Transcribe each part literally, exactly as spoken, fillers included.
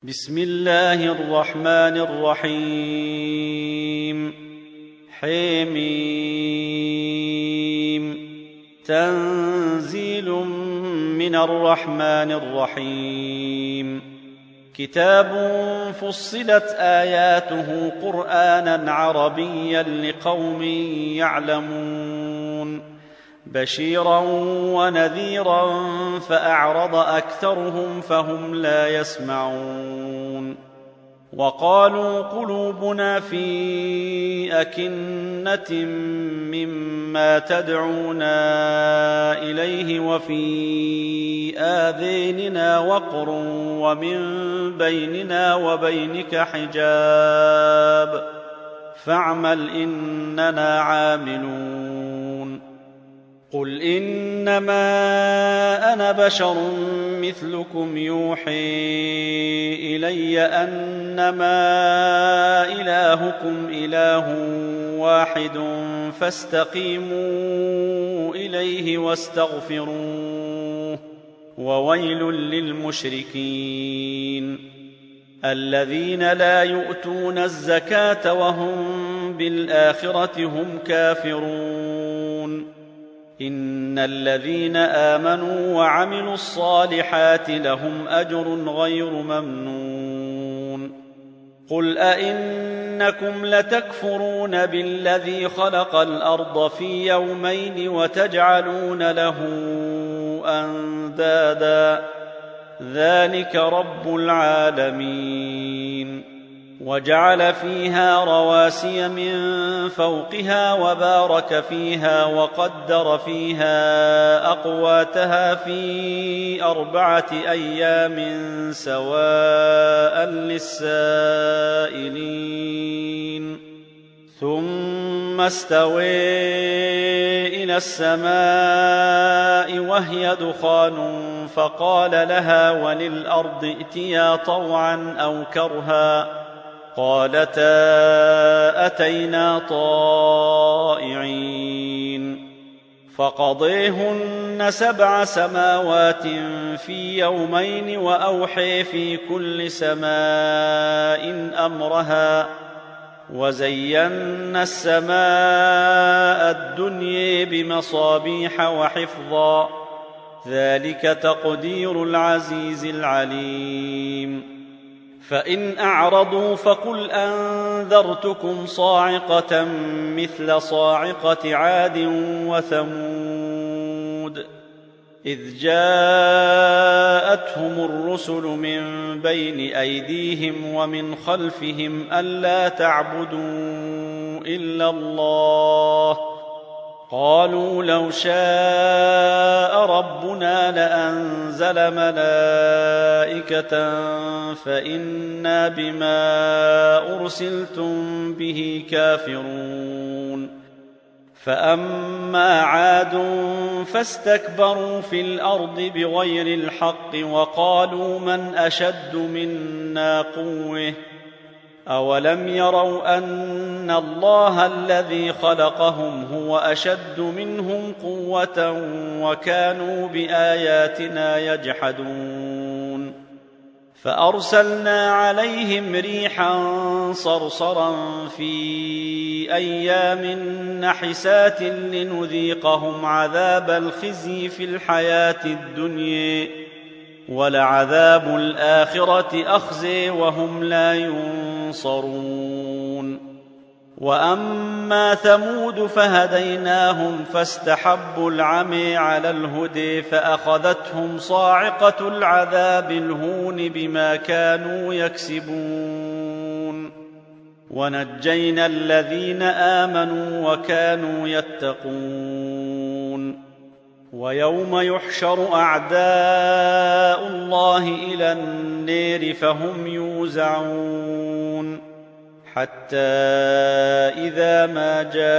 بسم الله الرحمن الرحيم حميم تنزيل من الرحمن الرحيم كتاب فصلت آياته قرآنا عربيا لقوم يعلمون بشيرا ونذيرا فأعرض أكثرهم فهم لا يسمعون وقالوا قلوبنا في أكنة مما تدعونا إليه وفي آذاننا وقر ومن بيننا وبينك حجاب فاعمل إننا عاملون قل إنما أنا بشر مثلكم يوحي إلي أنما إلهكم إله واحد فاستقيموا إليه واستغفروه وويل للمشركين الذين لا يؤتون الزكاة وهم بالآخرة هم كافرون إن الذين آمنوا وعملوا الصالحات لهم أجر غير ممنون قل أئنكم لتكفرون بالذي خلق الأرض في يومين وتجعلون له أندادا ذلك رب العالمين وجعل فيها رواسي من فوقها وبارك فيها وقدر فيها أقواتها في أربعة أيام سواء للسائلين ثم استوى إلى السماء وهي دخان فقال لها وللأرض ائتيا طوعا أو كرها قالتا أتينا طائعين فقضيهن سبع سماوات في يومين وأوحي في كل سماء أمرها وزينا السماء الدنيا بمصابيح وحفظا ذلك تقدير العزيز العليم فإن أعرضوا فقل أنذرتكم صاعقة مثل صاعقة عاد وثمود إذ جاءتهم الرسل من بين أيديهم ومن خلفهم ألا تعبدوا إلا الله قالوا لو شاء ربنا لأنزل ملائكة فإنا بما أرسلتم به كافرون فأما عاد فاستكبروا في الأرض بغير الحق وقالوا من أشد منا قوة أولم يروا أن الله الذي خلقهم هو أشد منهم قوة وكانوا بآياتنا يجحدون فأرسلنا عليهم ريحا صرصرا في أيام نحسات لنذيقهم عذاب الخزي في الحياة الدنيا ولعذاب الآخرة أخزي وهم لا ينصرون وأما ثمود فهديناهم فاستحبوا العمي على الهدى فأخذتهم صاعقة العذاب الهون بما كانوا يكسبون ونجينا الذين آمنوا وكانوا يتقون ويوم يحشر أعداء الله إلى النار فهم يوزعون حتى إذا ما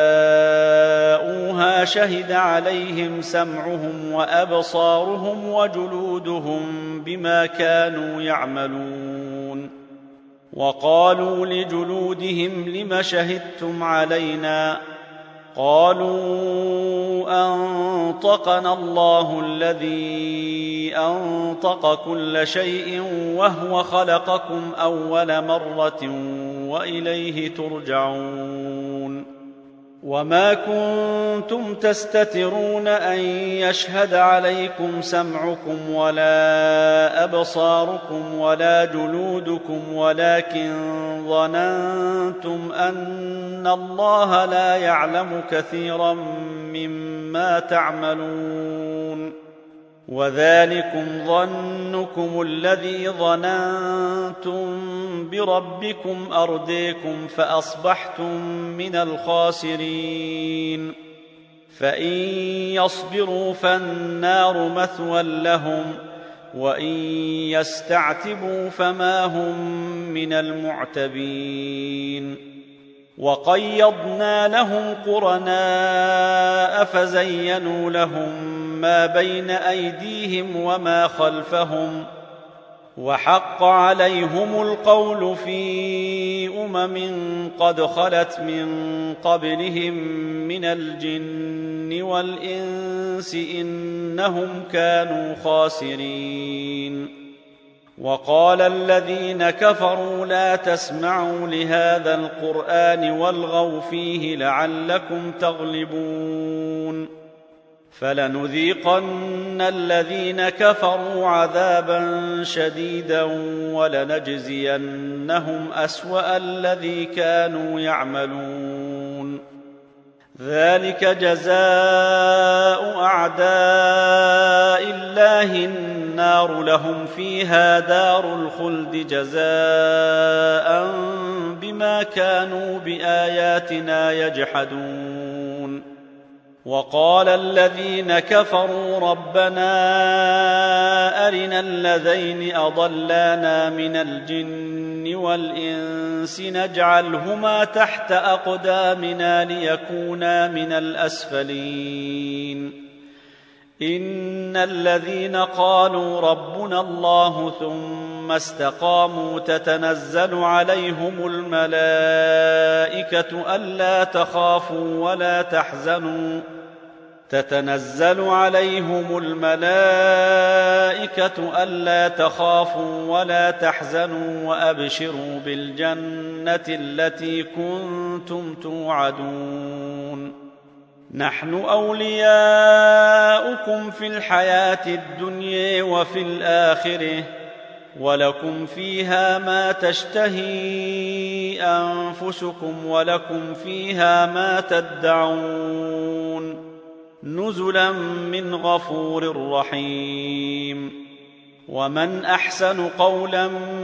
جاءوها شهد عليهم سمعهم وأبصارهم وجلودهم بما كانوا يعملون وقالوا لجلودهم لم شهدتم علينا قالوا أنطقنا الله الذي أنطق كل شيء وهو خلقكم أول مرة وإليه ترجعون وما كنتم تستترون أن يشهد عليكم سمعكم ولا أبصاركم ولا جلودكم ولكن ظننتم أن الله لا يعلم كثيرا مما تعملون وذلكم ظنكم الذي ظننتم بربكم أرديكم فأصبحتم من الخاسرين فإن يصبروا فالنار مثوى لهم وإن يستعتبوا فما هم من المعتبين وقيضنا لهم قرناء فزينوا لهم ما بين أيديهم وما خلفهم وحق عليهم القول في أمم قد خلت من قبلهم من الجن والإنس إنهم كانوا خاسرين وقال الذين كفروا لا تسمعوا لهذا القرآن والغوا فيه لعلكم تغلبون فلنذيقن الذين كفروا عذابا شديدا ولنجزينهم أسوأ الذي كانوا يعملون ذلك جزاء أعداء الله النار لهم فيها دار الخلد جزاء بما كانوا بآياتنا يجحدون وقال الذين كفروا ربنا أرنا الذين أضلانا من الجن والإنس نجعلهما تحت أقدامنا ليكونا من الأسفلين إن الذين قالوا ربنا الله ثم استقاموا تتنزل عليهم الملائكة ألا تخافوا ولا تحزنوا تتنزل عليهم الملائكة ألا تخافوا ولا تحزنوا وأبشروا بالجنة التي كنتم توعدون نحن أولياؤكم في الحياة الدنيا وفي الآخرة ولكم فيها ما تشتهي أنفسكم ولكم فيها ما تدعون نزلا من غفور رحيم ومن أحسن قولا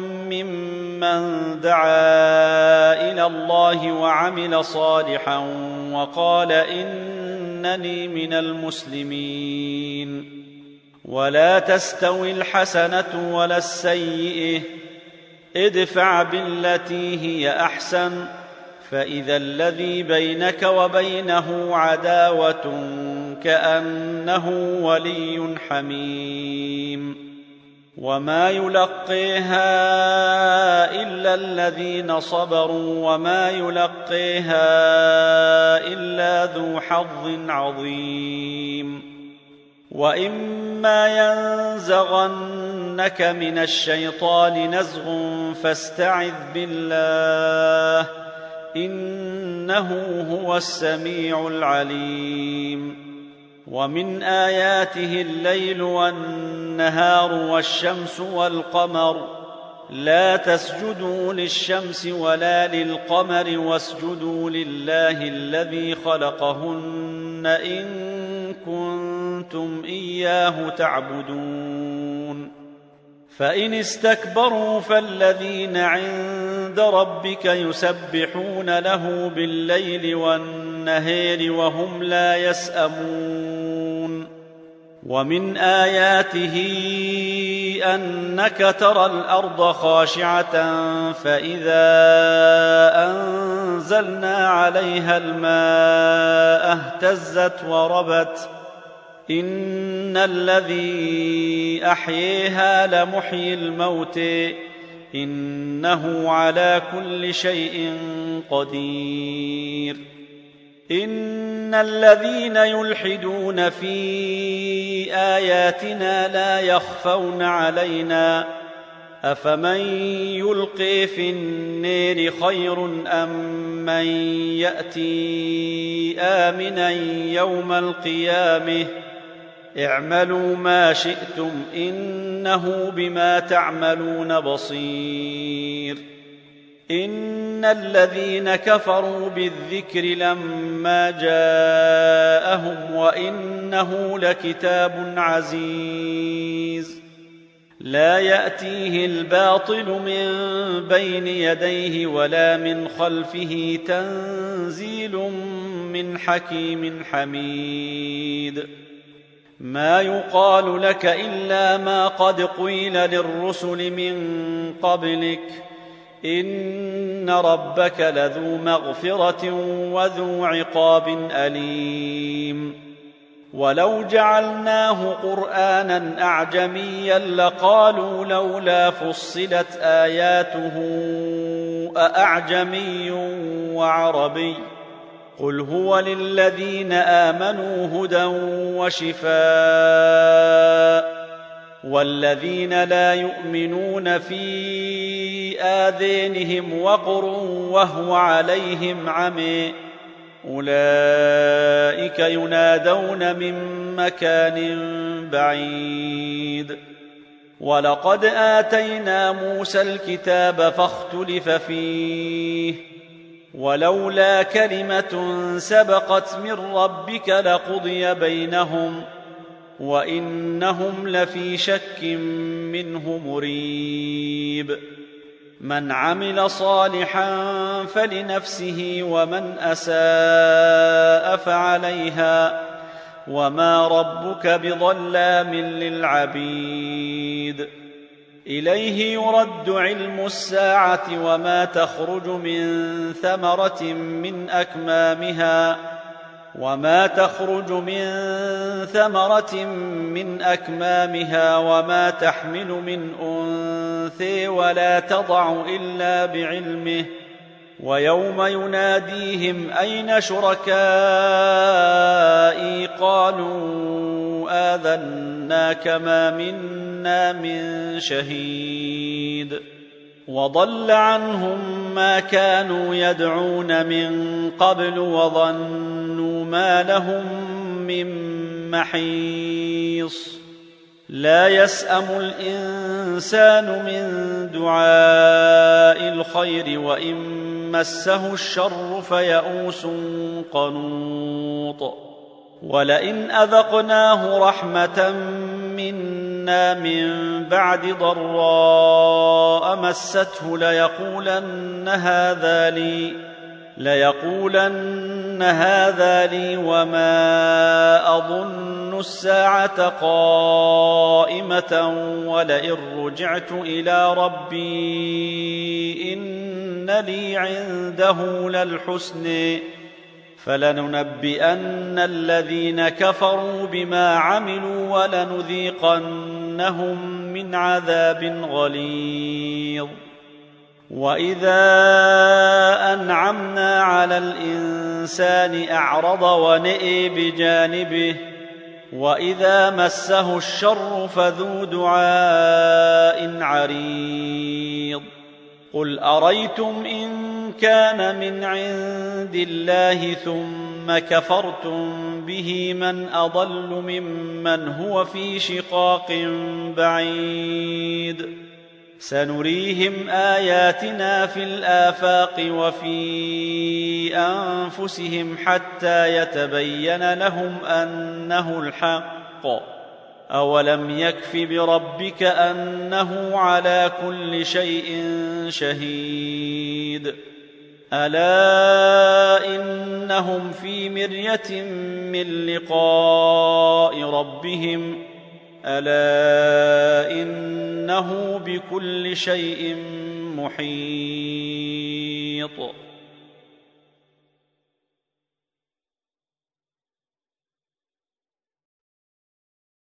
ممن دعا إلى الله وعمل صالحا وقال إنني من المسلمين ولا تستوي الحسنة ولا السيئة ادفع بالتي هي أحسن فإذا الذي بينك وبينه عداوة كأنه ولي حميم وما يلقيها إلا الذين صبروا وما يلقيها إلا ذو حظ عظيم وإما ينزغنك من الشيطان نزغ فاستعذ بالله إنه هو السميع العليم ومن آياته الليل والنهار والشمس والقمر لا تسجدوا للشمس ولا للقمر واسجدوا لله الذي خلقهن إن كنتم إياه تعبدون فإن استكبروا فالذين عند ربك يسبحون له بالليل والنهار وهم لا يسأمون ومن آياته أنك ترى الأرض خاشعة فإذا أنزلنا عليها الماء اهتزت وربت إن الذي أحييها لمحيي الموت إنه على كل شيء قدير إن الذين يلحدون في آياتنا لا يخفون علينا أفمن يلقي في النير خير أم من يأتي آمنا يوم القيامة اعملوا ما شئتم إنه بما تعملون بصير إن الذين كفروا بالذكر لما جاءهم وإنه لكتاب عزيز لا يأتيه الباطل من بين يديه ولا من خلفه تنزيل من حكيم حميد ما يقال لك إلا ما قد قيل للرسل من قبلك إن ربك لذو مغفرة وذو عقاب أليم ولو جعلناه قرآنا أعجميا لقالوا لولا فصلت آياته أأعجمي وعربي قل هو للذين آمنوا هدى وشفاء والذين لا يؤمنون في آذانهم وقر وهو عليهم عمي أولئك ينادون من مكان بعيد ولقد آتينا موسى الكتاب فاختلف فيه ولولا كلمة سبقت من ربك لقضي بينهم وإنهم لفي شك منه مريب من عمل صالحا فلنفسه ومن أساء فعليها وما ربك بظلام للعبيد إليه يرد علم الساعة وما تخرج من ثمرة من أكمامها وما تخرج من ثمرة من أكمامها وما تحمل من أنثى ولا تضع إلا بعلمه ويوم يناديهم أين شركائي قالوا آذناك ما منا من شهيد وضل عنهم ما كانوا يدعون من قبل وظنوا ما لهم من محيص لا يسأم الإنسان من دعاء الخير وإن مسه الشر فيئوس قنوط ولئن أذقناه رحمة منا من بعد ضراء مسته ليقولن هذا لي ليقولن هذا لي وما أظن الساعة قائمة ولئن رجعت إلى ربي إن لي عنده للحسن فلننبئن الذين كفروا بما عملوا ولنذيقنهم من عذاب غليظ وإذا أنعمنا على الإنسان أعرض ونئي بجانبه وإذا مسه الشر فذو دعاء عريض قل أريتم إن كان من عند الله ثم كفرتم به من أضل ممن هو في شقاق بعيد سنريهم آياتنا في الآفاق وفي أنفسهم حتى يتبين لهم أنه الحق أولم يكف بربك أنه على كل شيء شهيد ألا إنهم في مرية من لقاء ربهم ألا إنه بكل شيء محيط